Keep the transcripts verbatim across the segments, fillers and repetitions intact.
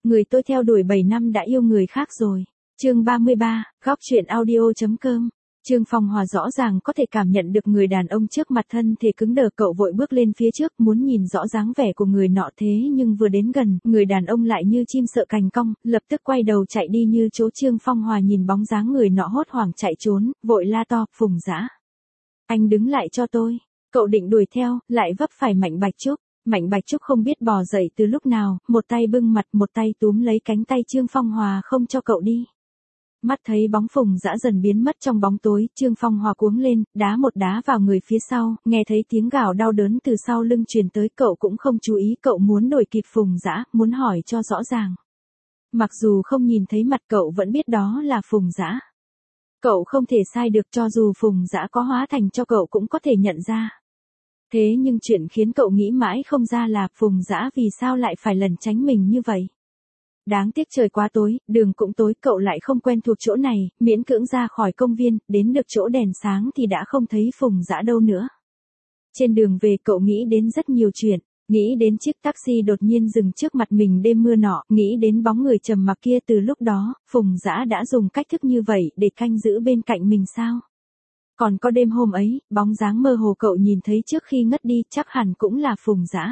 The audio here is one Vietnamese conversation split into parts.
Người tôi theo đuổi bảy năm đã yêu người khác rồi. Chương ba mươi ba, góc truyện audio.com. Trương Phong Hòa rõ ràng có thể cảm nhận được người đàn ông trước mặt thân thể cứng đờ, cậu vội bước lên phía trước muốn nhìn rõ dáng vẻ của người nọ, thế nhưng vừa đến gần, người đàn ông lại như chim sợ cành cong, lập tức quay đầu chạy đi như chó. Trương Phong Hòa nhìn bóng dáng người nọ hốt hoảng chạy trốn, vội la to, Phùng Dã, anh đứng lại cho tôi. Cậu định đuổi theo, lại vấp phải Mạnh Bạch Trúc. Mạnh Bạch Trúc không biết bò dậy từ lúc nào, một tay bưng mặt, một tay túm lấy cánh tay Trương Phong Hòa không cho cậu đi. Mắt thấy bóng Phùng Dã dần biến mất trong bóng tối, Trương Phong Hòa cuống lên, đá một đá vào người phía sau, nghe thấy tiếng gào đau đớn từ sau lưng truyền tới, cậu cũng không chú ý, cậu muốn đuổi kịp Phùng Dã, muốn hỏi cho rõ ràng. Mặc dù không nhìn thấy mặt, cậu vẫn biết đó là Phùng Dã. Cậu không thể sai được, cho dù Phùng Dã có hóa thành cho cậu cũng có thể nhận ra. Thế nhưng chuyện khiến cậu nghĩ mãi không ra là Phùng Dã vì sao lại phải lẩn tránh mình như vậy. Đáng tiếc trời quá tối, đường cũng tối, cậu lại không quen thuộc chỗ này, miễn cưỡng ra khỏi công viên, đến được chỗ đèn sáng thì đã không thấy Phùng Dã đâu nữa. Trên đường về cậu nghĩ đến rất nhiều chuyện, nghĩ đến chiếc taxi đột nhiên dừng trước mặt mình đêm mưa nọ, nghĩ đến bóng người trầm mặc kia, từ lúc đó, Phùng Dã đã dùng cách thức như vậy để canh giữ bên cạnh mình sao? Còn có đêm hôm ấy, bóng dáng mơ hồ cậu nhìn thấy trước khi ngất đi chắc hẳn cũng là Phùng Dã.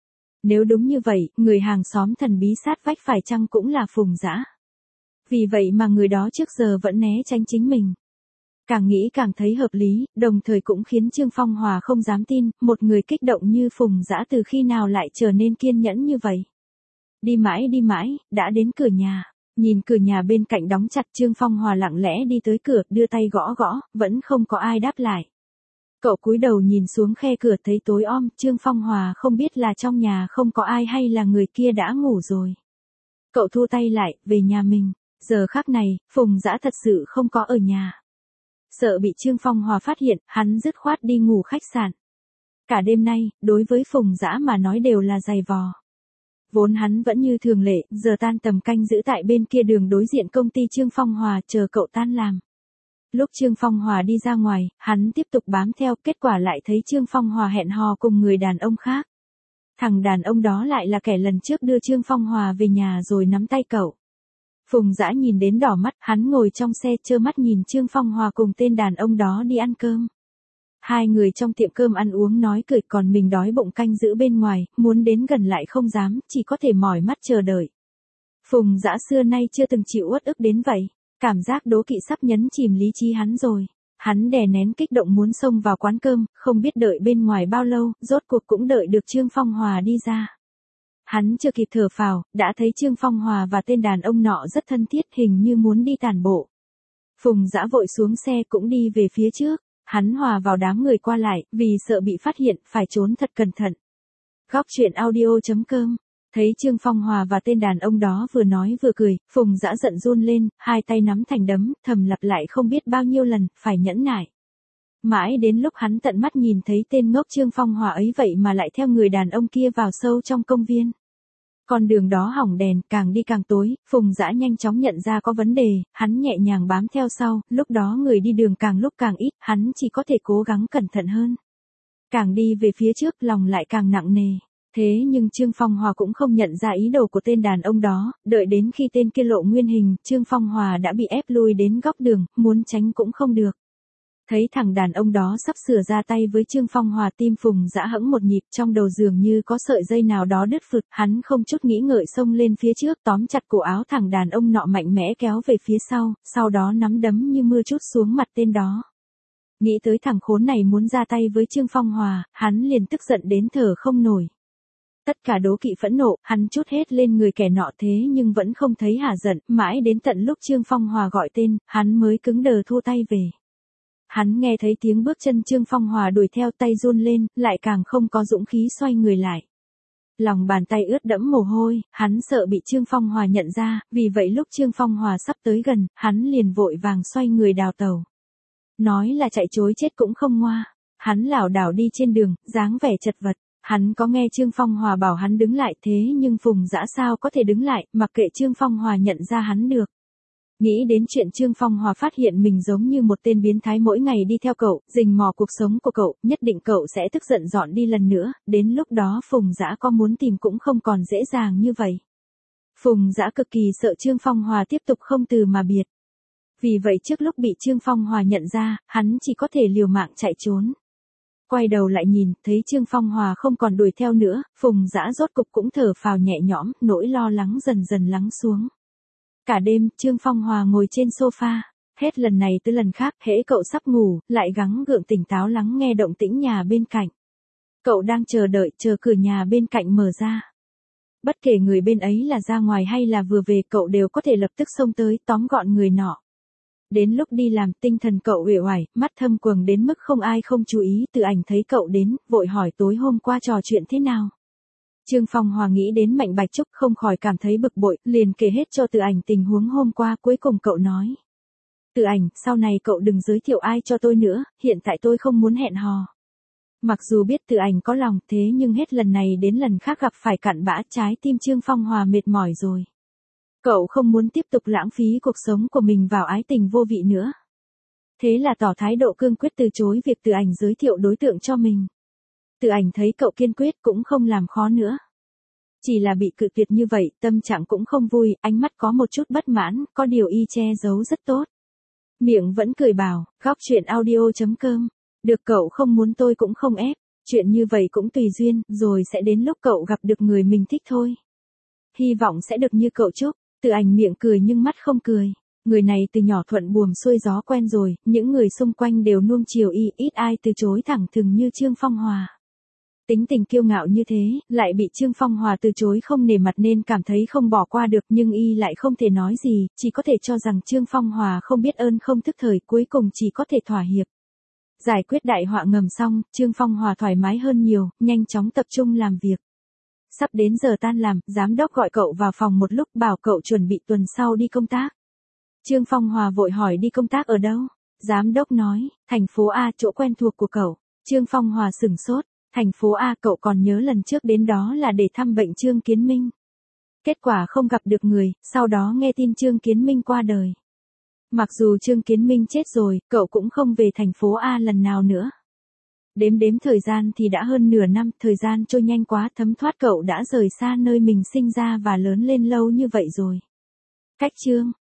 Nếu đúng như vậy, người hàng xóm thần bí sát vách phải chăng cũng là Phùng Dã? Vì vậy mà người đó trước giờ vẫn né tránh chính mình. Càng nghĩ càng thấy hợp lý, đồng thời cũng khiến Trương Phong Hòa không dám tin, một người kích động như Phùng Dã từ khi nào lại trở nên kiên nhẫn như vậy. Đi mãi đi mãi, đã đến cửa nhà. Nhìn cửa nhà bên cạnh đóng chặt, Trương Phong Hòa lặng lẽ đi tới cửa, đưa tay gõ gõ, vẫn không có ai đáp lại. Cậu cúi đầu nhìn xuống khe cửa thấy tối om, Trương Phong Hòa không biết là trong nhà không có ai hay là người kia đã ngủ rồi. Cậu thu tay lại, về nhà mình. Giờ khắc này, Phùng Dã thật sự không có ở nhà. Sợ bị Trương Phong Hòa phát hiện, hắn dứt khoát đi ngủ khách sạn. Cả đêm nay, đối với Phùng Dã mà nói đều là dày vò. Vốn hắn vẫn như thường lệ, giờ tan tầm canh giữ tại bên kia đường đối diện công ty Trương Phong Hòa, chờ cậu tan làm. Lúc Trương Phong Hòa đi ra ngoài, hắn tiếp tục bám theo, kết quả lại thấy Trương Phong Hòa hẹn hò cùng người đàn ông khác. Thằng đàn ông đó lại là kẻ lần trước đưa Trương Phong Hòa về nhà rồi nắm tay cậu. Phùng Dã nhìn đến đỏ mắt, hắn ngồi trong xe trơ mắt nhìn Trương Phong Hòa cùng tên đàn ông đó đi ăn cơm. Hai người trong tiệm cơm ăn uống nói cười, còn mình đói bụng canh giữ bên ngoài, muốn đến gần lại không dám, chỉ có thể mỏi mắt chờ đợi. Phùng Dã xưa nay chưa từng chịu uất ức đến vậy, cảm giác đố kỵ sắp nhấn chìm lý trí hắn rồi. Hắn đè nén kích động muốn xông vào quán cơm, không biết đợi bên ngoài bao lâu, rốt cuộc cũng đợi được Trương Phong Hòa đi ra. Hắn chưa kịp thở phào, đã thấy Trương Phong Hòa và tên đàn ông nọ rất thân thiết, hình như muốn đi tản bộ. Phùng Dã vội xuống xe cũng đi về phía trước. Hắn hòa vào đám người qua lại, vì sợ bị phát hiện, phải trốn thật cẩn thận. Góc truyện audio.com. Thấy Trương Phong Hòa và tên đàn ông đó vừa nói vừa cười, Phùng Dã giận run lên, hai tay nắm thành đấm, thầm lặp lại không biết bao nhiêu lần, phải nhẫn nại. Mãi đến lúc hắn tận mắt nhìn thấy tên ngốc Trương Phong Hòa ấy vậy mà lại theo người đàn ông kia vào sâu trong công viên. Con đường đó hỏng đèn, càng đi càng tối, Phùng Dã nhanh chóng nhận ra có vấn đề, hắn nhẹ nhàng bám theo sau, lúc đó người đi đường càng lúc càng ít, hắn chỉ có thể cố gắng cẩn thận hơn. Càng đi về phía trước, lòng lại càng nặng nề. Thế nhưng Trương Phong Hòa cũng không nhận ra ý đồ của tên đàn ông đó, đợi đến khi tên kia lộ nguyên hình, Trương Phong Hòa đã bị ép lui đến góc đường, muốn tránh cũng không được. Thấy thằng đàn ông đó sắp sửa ra tay với Trương Phong Hòa, tim Phùng Dã hẫng một nhịp, trong đầu dường như có sợi dây nào đó đứt phụt, hắn không chút nghĩ ngợi xông lên phía trước, tóm chặt cổ áo thằng đàn ông nọ mạnh mẽ kéo về phía sau, sau đó nắm đấm như mưa trút xuống mặt tên đó. Nghĩ tới thằng khốn này muốn ra tay với Trương Phong Hòa, hắn liền tức giận đến thở không nổi. Tất cả đố kỵ phẫn nộ, hắn trút hết lên người kẻ nọ, thế nhưng vẫn không thấy hả giận, mãi đến tận lúc Trương Phong Hòa gọi tên, hắn mới cứng đờ thu tay về. Hắn nghe thấy tiếng bước chân Trương Phong Hòa đuổi theo, tay run lên, lại càng không có dũng khí xoay người lại. Lòng bàn tay ướt đẫm mồ hôi, hắn sợ bị Trương Phong Hòa nhận ra, vì vậy lúc Trương Phong Hòa sắp tới gần, hắn liền vội vàng xoay người đào tẩu. Nói là chạy chối chết cũng không ngoa. Hắn lảo đảo đi trên đường, dáng vẻ chật vật. Hắn có nghe Trương Phong Hòa bảo hắn đứng lại, thế nhưng Phùng Dã sao có thể đứng lại, mặc kệ Trương Phong Hòa nhận ra hắn được. Nghĩ đến chuyện Trương Phong Hòa phát hiện mình giống như một tên biến thái mỗi ngày đi theo cậu, rình mò cuộc sống của cậu, nhất định cậu sẽ tức giận dọn đi lần nữa, đến lúc đó Phùng Dã có muốn tìm cũng không còn dễ dàng như vậy. Phùng Dã cực kỳ sợ Trương Phong Hòa tiếp tục không từ mà biệt. Vì vậy trước lúc bị Trương Phong Hòa nhận ra, hắn chỉ có thể liều mạng chạy trốn. Quay đầu lại nhìn, thấy Trương Phong Hòa không còn đuổi theo nữa, Phùng Dã rốt cục cũng thở phào nhẹ nhõm, nỗi lo lắng dần dần lắng xuống. Cả đêm, Trương Phong Hòa ngồi trên sofa, hết lần này tới lần khác, hễ cậu sắp ngủ, lại gắng gượng tỉnh táo lắng nghe động tĩnh nhà bên cạnh. Cậu đang chờ đợi, chờ cửa nhà bên cạnh mở ra. Bất kể người bên ấy là ra ngoài hay là vừa về, cậu đều có thể lập tức xông tới, tóm gọn người nọ. Đến lúc đi làm, tinh thần cậu uể oải, mắt thâm quầng đến mức không ai không chú ý. Từ Ảnh thấy cậu đến, vội hỏi tối hôm qua trò chuyện thế nào. Trương Phong Hòa nghĩ đến Mạnh Bạch Trúc không khỏi cảm thấy bực bội, liền kể hết cho Từ Ảnh tình huống hôm qua. Cuối cùng cậu nói: Từ Ảnh, sau này cậu đừng giới thiệu ai cho tôi nữa, hiện tại tôi không muốn hẹn hò. Mặc dù biết Từ Ảnh có lòng, thế nhưng hết lần này đến lần khác gặp phải cặn bã, trái tim Trương Phong Hòa mệt mỏi rồi. Cậu không muốn tiếp tục lãng phí cuộc sống của mình vào ái tình vô vị nữa. Thế là tỏ thái độ cương quyết từ chối việc Từ Ảnh giới thiệu đối tượng cho mình. Từ Ảnh thấy cậu kiên quyết cũng không làm khó nữa. Chỉ là bị cự tuyệt như vậy, tâm trạng cũng không vui, ánh mắt có một chút bất mãn, có điều y che giấu rất tốt. Miệng vẫn cười bảo, góc chuyện audio chấm com. Được, cậu không muốn tôi cũng không ép, chuyện như vậy cũng tùy duyên, rồi sẽ đến lúc cậu gặp được người mình thích thôi. Hy vọng sẽ được như cậu chúc. Từ Ảnh miệng cười nhưng mắt không cười. Người này từ nhỏ thuận buồm xuôi gió quen rồi, những người xung quanh đều nuông chiều y, ít ai từ chối thẳng thừng như Trương Phong Hòa. Tính tình kiêu ngạo như thế, lại bị Trương Phong Hòa từ chối không nể mặt nên cảm thấy không bỏ qua được, nhưng y lại không thể nói gì, chỉ có thể cho rằng Trương Phong Hòa không biết ơn không thức thời, cuối cùng chỉ có thể thỏa hiệp. Giải quyết đại họa ngầm xong, Trương Phong Hòa thoải mái hơn nhiều, nhanh chóng tập trung làm việc. Sắp đến giờ tan làm, giám đốc gọi cậu vào phòng một lúc, bảo cậu chuẩn bị tuần sau đi công tác. Trương Phong Hòa vội hỏi đi công tác ở đâu? Giám đốc nói, thành phố A, chỗ quen thuộc của cậu. Trương Phong Hòa sửng sốt, thành phố A, cậu còn nhớ lần trước đến đó là để thăm bệnh Trương Kiến Minh. Kết quả không gặp được người, sau đó nghe tin Trương Kiến Minh qua đời. Mặc dù Trương Kiến Minh chết rồi, cậu cũng không về thành phố A lần nào nữa. Đếm đếm thời gian thì đã hơn nửa năm, thời gian trôi nhanh quá, thấm thoát cậu đã rời xa nơi mình sinh ra và lớn lên lâu như vậy rồi. Cách Trương